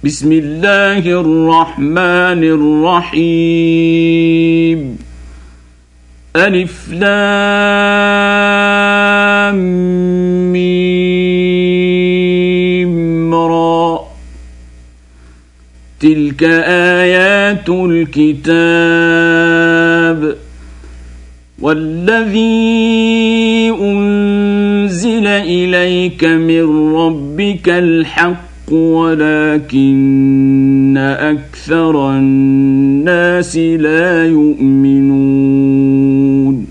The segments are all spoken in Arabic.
بسم الله الرحمن الرحيم ألف لام ميم را تلك آيات الكتاب والذي أنزل إليك من ربك الحق ولكن أكثر الناس لا يؤمنون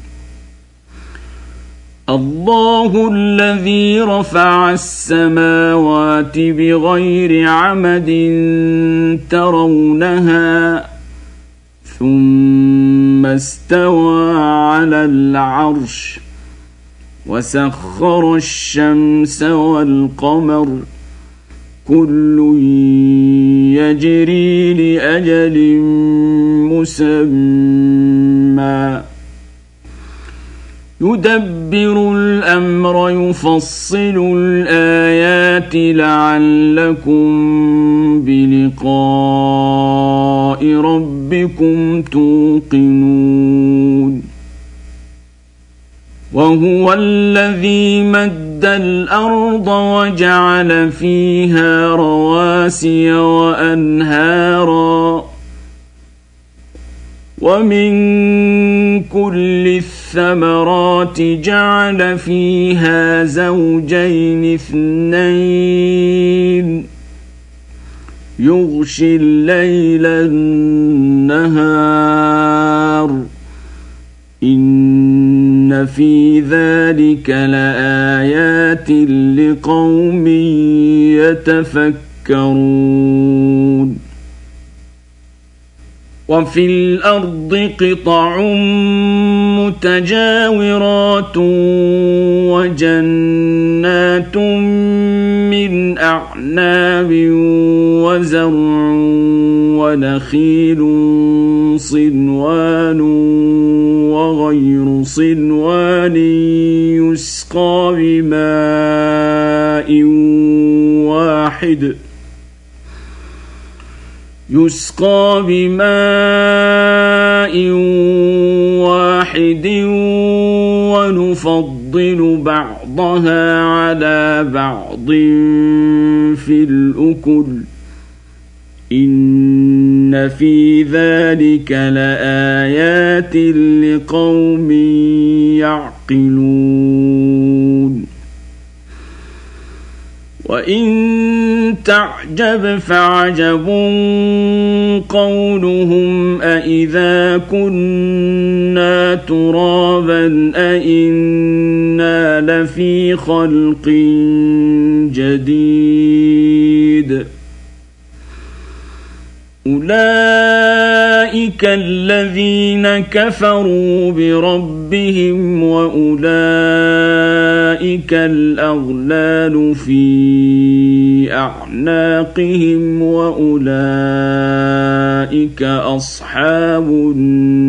الله الذي رفع السماوات بغير عمد ترونها ثم استوى على العرش وسخر الشمس والقمر كل يجري لأجل مسمى يدبر الأمر يفصل الآيات لعلكم بلقاء ربكم توقنون وهو الذي مد الأرض وجعل فيها رواسي وأنهارا ومن كل الثمرات جعل فيها زوجين اثنين يغشي الليل النهار إن في ذلك لآيات لقوم يتفكرون وفي الأرض قطع متجاورات وجنات من أعناب وزرع ونخيل صنوان وغير صنوان يسقى بماء واحد ونفضل بعضها على بعض في الأكل إن في ذلك لآيات لقوم يعقلون وإن تعجب فعجب قولهم أإذا كنا ترابا أإنا لفي خلق جديد أولئك الذين كفروا بربهم وأولئك الأغلال في أعناقهم وأولئك أصحاب النار